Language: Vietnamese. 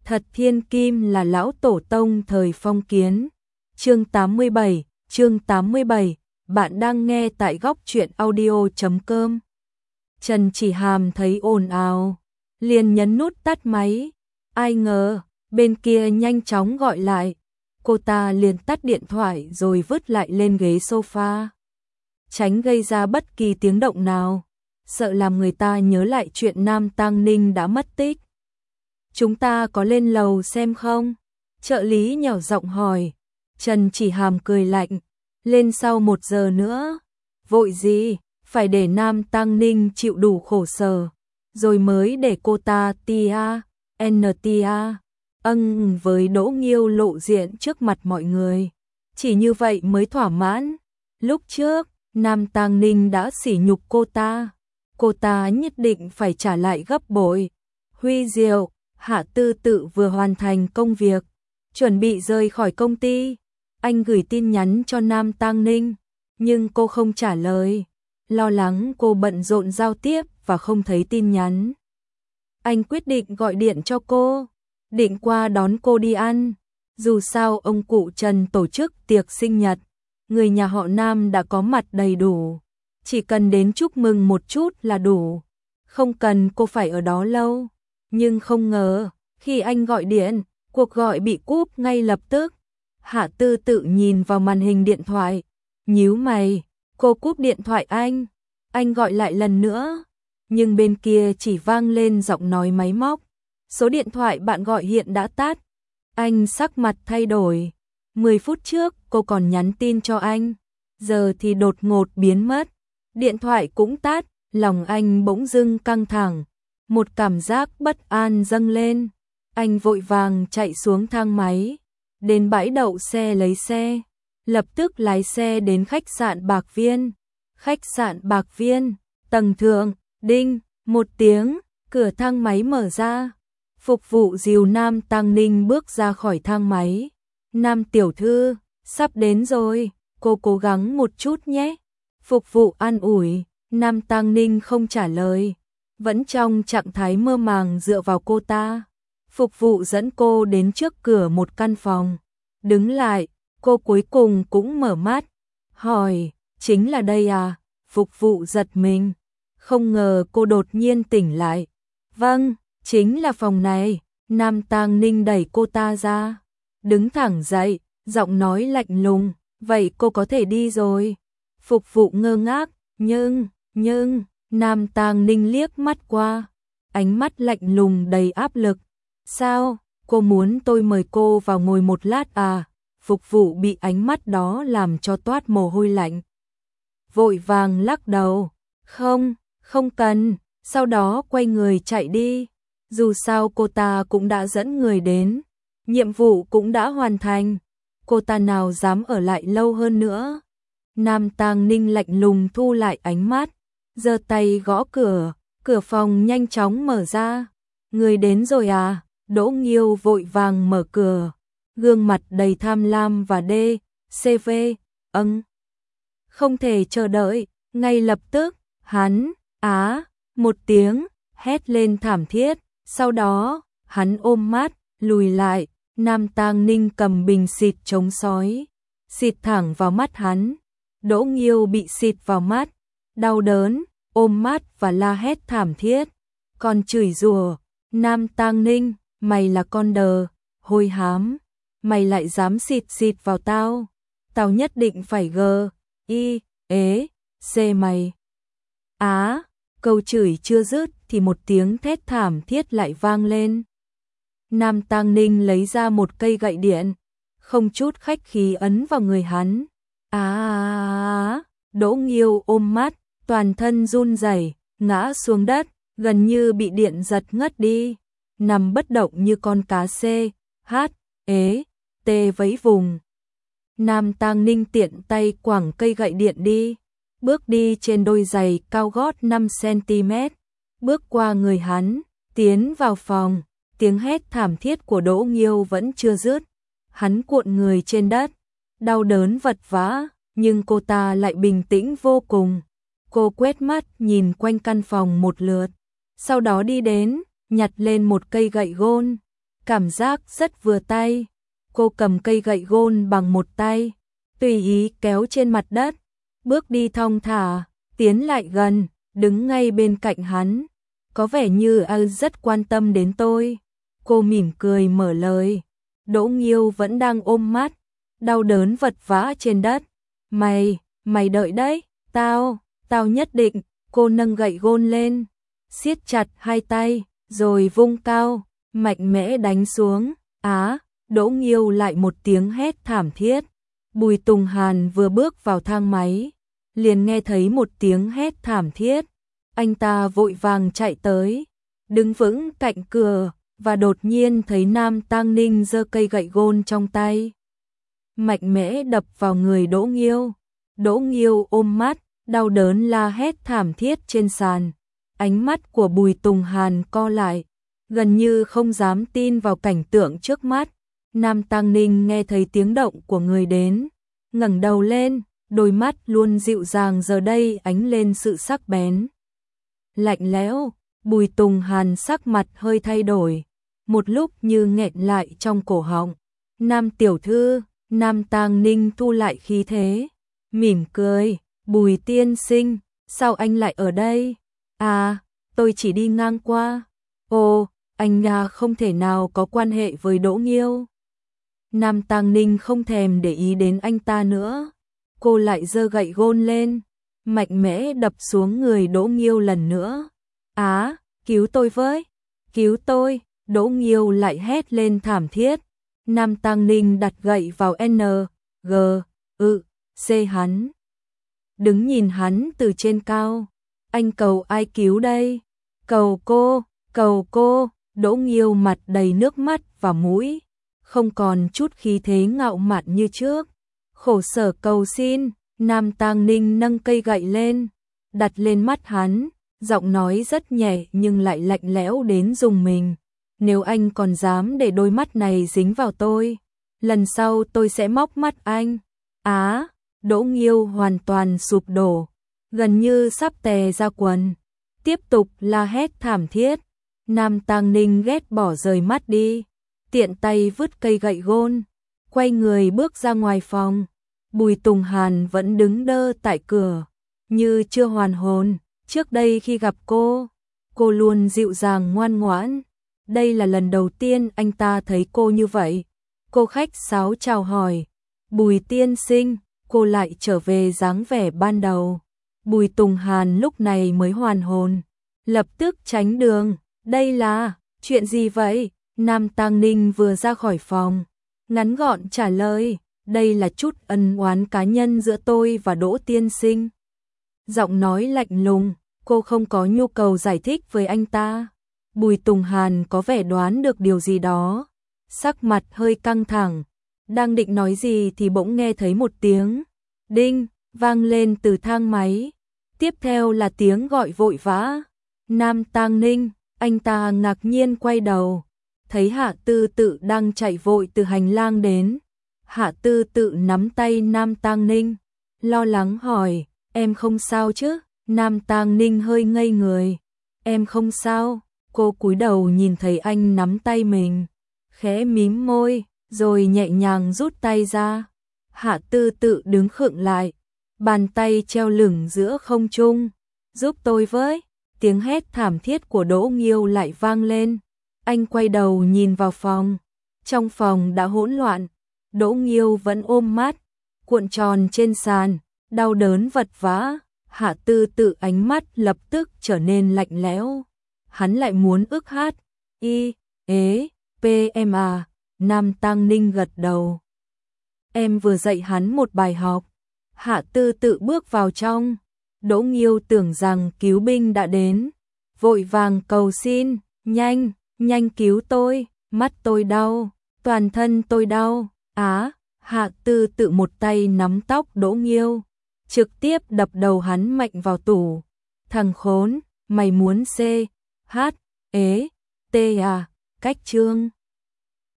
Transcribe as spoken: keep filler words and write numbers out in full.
Thật thiên kim là lão tổ tông thời phong kiến. Chương tám mươi bảy, chương tám mươi bảy, bạn đang nghe tại góc truyện audio chấm com. Trần Chỉ Hàm thấy ồn ào, liền nhấn nút tắt máy. Ai ngờ, bên kia nhanh chóng gọi lại. Cô ta liền tắt điện thoại rồi vứt lại lên ghế sofa. Tránh gây ra bất kỳ tiếng động nào, sợ làm người ta nhớ lại chuyện Nam Tang Ninh đã mất tích. Chúng ta có lên lầu xem không? Trợ lý nhỏ giọng hỏi. Trần Chỉ Hàm cười lạnh. Lên sau một giờ nữa. Vội gì? Phải để Nam Tang Ninh chịu đủ khổ sở. Rồi mới để cô ta tia, tia, âng với Đỗ Nghiêu lộ diện trước mặt mọi người. Chỉ như vậy mới thỏa mãn. Lúc trước, Nam Tang Ninh đã sỉ nhục cô ta. Cô ta nhất định phải trả lại gấp bội. Huy Diệu, Hạ Tư Tự vừa hoàn thành công việc, chuẩn bị rời khỏi công ty. Anh gửi tin nhắn cho Nam Tang Ninh, nhưng cô không trả lời. Lo lắng cô bận rộn giao tiếp và không thấy tin nhắn. Anh quyết định gọi điện cho cô, định qua đón cô đi ăn. Dù sao ông cụ Trần tổ chức tiệc sinh nhật, người nhà họ Nam đã có mặt đầy đủ. Chỉ cần đến chúc mừng một chút là đủ, không cần cô phải ở đó lâu. Nhưng không ngờ, khi anh gọi điện, cuộc gọi bị cúp ngay lập tức. Hạ Tư Tự nhìn vào màn hình điện thoại, nhíu mày, cô cúp điện thoại anh. Anh gọi lại lần nữa, nhưng bên kia chỉ vang lên giọng nói máy móc. Số điện thoại bạn gọi hiện đã tắt. Anh sắc mặt thay đổi. mười phút trước cô còn nhắn tin cho anh, giờ thì đột ngột biến mất. Điện thoại cũng tắt, lòng anh bỗng dưng căng thẳng. Một cảm giác bất an dâng lên. Anh vội vàng chạy xuống thang máy, đến bãi đậu xe lấy xe, lập tức lái xe đến khách sạn Bạc Viên. Khách sạn Bạc Viên, tầng thượng, đinh, một tiếng, cửa thang máy mở ra. Phục vụ dìu Nam Tang Ninh bước ra khỏi thang máy. Nam tiểu thư, sắp đến rồi, cô cố gắng một chút nhé. Phục vụ an ủi. Nam Tang Ninh không trả lời, vẫn trong trạng thái mơ màng dựa vào cô ta. Phục vụ dẫn cô đến trước cửa một căn phòng. Đứng lại, cô cuối cùng cũng mở mắt. Hỏi, chính là đây à? Phục vụ giật mình. Không ngờ cô đột nhiên tỉnh lại. Vâng, chính là phòng này. Nam Tang Ninh đẩy cô ta ra. Đứng thẳng dậy, giọng nói lạnh lùng. Vậy cô có thể đi rồi. Phục vụ ngơ ngác, nhưng, nhưng... Nam Tang Ninh liếc mắt qua, ánh mắt lạnh lùng đầy áp lực. Sao, cô muốn tôi mời cô vào ngồi một lát à? Phục vụ bị ánh mắt đó làm cho toát mồ hôi lạnh. Vội vàng lắc đầu. Không, không cần, sau đó quay người chạy đi. Dù sao cô ta cũng đã dẫn người đến, nhiệm vụ cũng đã hoàn thành. Cô ta nào dám ở lại lâu hơn nữa. Nam Tang Ninh lạnh lùng thu lại ánh mắt, giơ tay gõ cửa, cửa phòng nhanh chóng mở ra. Người đến rồi à? Đỗ Nghiêu vội vàng mở cửa, gương mặt đầy tham lam và đê, xê vê, âng. Không thể chờ đợi, ngay lập tức, hắn, á, một tiếng, hét lên thảm thiết, sau đó, hắn ôm mắt, lùi lại, Nam Tang Ninh cầm bình xịt chống sói, xịt thẳng vào mắt hắn. Đỗ Nghiêu bị xịt vào mắt, đau đớn, ôm mắt và la hét thảm thiết, còn chửi rủa. Nam Tang Ninh, mày là con đờ, hôi hám, mày lại dám xịt xịt vào tao, tao nhất định phải gờ, y, ế, xê mày. Á, câu chửi chưa dứt thì một tiếng thét thảm thiết lại vang lên. Nam Tang Ninh lấy ra một cây gậy điện, không chút khách khí ấn vào người hắn. Á, Đỗ Nghiêu ôm mắt, toàn thân run rẩy, ngã xuống đất, gần như bị điện giật ngất đi, nằm bất động như con cá xê, hát, ế, tê vẫy vùng. Nam Tang Ninh tiện tay quẳng cây gậy điện đi, bước đi trên đôi giày cao gót năm xăng-ti-mét, bước qua người hắn, tiến vào phòng. Tiếng hét thảm thiết của Đỗ Nghiêu vẫn chưa dứt, hắn cuộn người trên đất, đau đớn vật vã, nhưng cô ta lại bình tĩnh vô cùng. Cô quét mắt nhìn quanh căn phòng một lượt, sau đó đi đến, nhặt lên một cây gậy gôn, cảm giác rất vừa tay. Cô cầm cây gậy gôn bằng một tay, tùy ý kéo trên mặt đất, bước đi thong thả, tiến lại gần, đứng ngay bên cạnh hắn, có vẻ như anh rất quan tâm đến tôi. Cô mỉm cười mở lời. Đỗ Nghiêu vẫn đang ôm mắt, đau đớn vật vã trên đất. Mày, mày đợi đấy, tao, tao nhất định. Cô nâng gậy gôn lên, siết chặt hai tay, rồi vung cao, mạnh mẽ đánh xuống. Á, Đỗ Nghiêu lại một tiếng hét thảm thiết. Bùi Tùng Hàn vừa bước vào thang máy, liền nghe thấy một tiếng hét thảm thiết. Anh ta vội vàng chạy tới, đứng vững cạnh cửa, và đột nhiên thấy Nam Tang Ninh giơ cây gậy gôn trong tay, mạnh mẽ đập vào người Đỗ Nghiêu. Đỗ Nghiêu ôm mắt, đau đớn la hét thảm thiết trên sàn. Ánh mắt của Bùi Tùng Hàn co lại, gần như không dám tin vào cảnh tượng trước mắt. Nam Tang Ninh nghe thấy tiếng động của người đến, ngẩng đầu lên, đôi mắt luôn dịu dàng giờ đây ánh lên sự sắc bén, lạnh lẽo. Bùi Tùng Hàn sắc mặt hơi thay đổi, một lúc như nghẹn lại trong cổ họng. Nam tiểu thư, Nam Tang Ninh thu lại khí thế, mỉm cười. Bùi tiên sinh, sao anh lại ở đây? À, tôi chỉ đi ngang qua. Ồ, anh nhà không thể nào có quan hệ với Đỗ Nghiêu. Nam Tang Ninh không thèm để ý đến anh ta nữa. Cô lại giơ gậy gôn lên, mạnh mẽ đập xuống người Đỗ Nghiêu lần nữa. Á, cứu tôi với, cứu tôi. Đỗ Nghiêu lại hét lên thảm thiết. Nam Tang Ninh đặt gậy vào N, G, ư, C hắn. Đứng nhìn hắn từ trên cao. Anh cầu ai cứu đây? Cầu cô, cầu cô. Đỗ Nghiêu mặt đầy nước mắt và mũi, không còn chút khí thế ngạo mạn như trước. Khổ sở cầu xin. Nam Tang Ninh nâng cây gậy lên, đặt lên mắt hắn, giọng nói rất nhẹ nhưng lại lạnh lẽo đến rùng mình. Nếu anh còn dám để đôi mắt này dính vào tôi, lần sau tôi sẽ móc mắt anh. Á, Đỗ Nghiêu hoàn toàn sụp đổ, gần như sắp tè ra quần, tiếp tục la hét thảm thiết. Nam Tang Ninh ghét bỏ rời mắt đi, tiện tay vứt cây gậy gôn, quay người bước ra ngoài phòng. Bùi Tùng Hàn vẫn đứng đơ tại cửa, như chưa hoàn hồn. Trước đây khi gặp cô, cô luôn dịu dàng ngoan ngoãn. Đây là lần đầu tiên anh ta thấy cô như vậy. Cô khách sáo chào hỏi, Bùi tiên sinh. Cô lại trở về dáng vẻ ban đầu. Bùi Tùng Hàn lúc này mới hoàn hồn, lập tức tránh đường. Đây là chuyện gì vậy? Nam Tang Ninh vừa ra khỏi phòng, ngắn gọn trả lời, đây là chút ân oán cá nhân giữa tôi và Đỗ tiên sinh. Giọng nói lạnh lùng, cô không có nhu cầu giải thích với anh ta. Bùi Tùng Hàn có vẻ đoán được điều gì đó, sắc mặt hơi căng thẳng, đang định nói gì thì bỗng nghe thấy một tiếng đinh vang lên từ thang máy, tiếp theo là tiếng gọi vội vã. Nam Tang Ninh. Anh ta ngạc nhiên quay đầu, thấy Hạ Tư Tự đang chạy vội từ hành lang đến. Hạ Tư Tự nắm tay Nam Tang Ninh, lo lắng hỏi, em không sao chứ? Nam Tang Ninh hơi ngây người, em không sao. Cô cúi đầu nhìn thấy anh nắm tay mình, khẽ mím môi, rồi nhẹ nhàng rút tay ra. Hạ Tư Tự đứng khựng lại, bàn tay treo lửng giữa không trung. Giúp tôi với. Tiếng hét thảm thiết của Đỗ Nghiêu lại vang lên. Anh quay đầu nhìn vào phòng. Trong phòng đã hỗn loạn. Đỗ Nghiêu vẫn ôm mắt, cuộn tròn trên sàn, đau đớn vật vã. Hạ Tư Tự ánh mắt lập tức trở nên lạnh lẽo. Hắn lại muốn ức hát. Y, ế, p em à. Nam Tang Ninh gật đầu. Em vừa dạy hắn một bài học. Hạ Tư Tự bước vào trong. Đỗ Nghiêu tưởng rằng cứu binh đã đến, vội vàng cầu xin, nhanh, nhanh cứu tôi, mắt tôi đau, toàn thân tôi đau. Á, Hạ Tư Tự một tay nắm tóc Đỗ Nghiêu, trực tiếp đập đầu hắn mạnh vào tủ. Thằng khốn, mày muốn C, H, ế, T à, cách chương.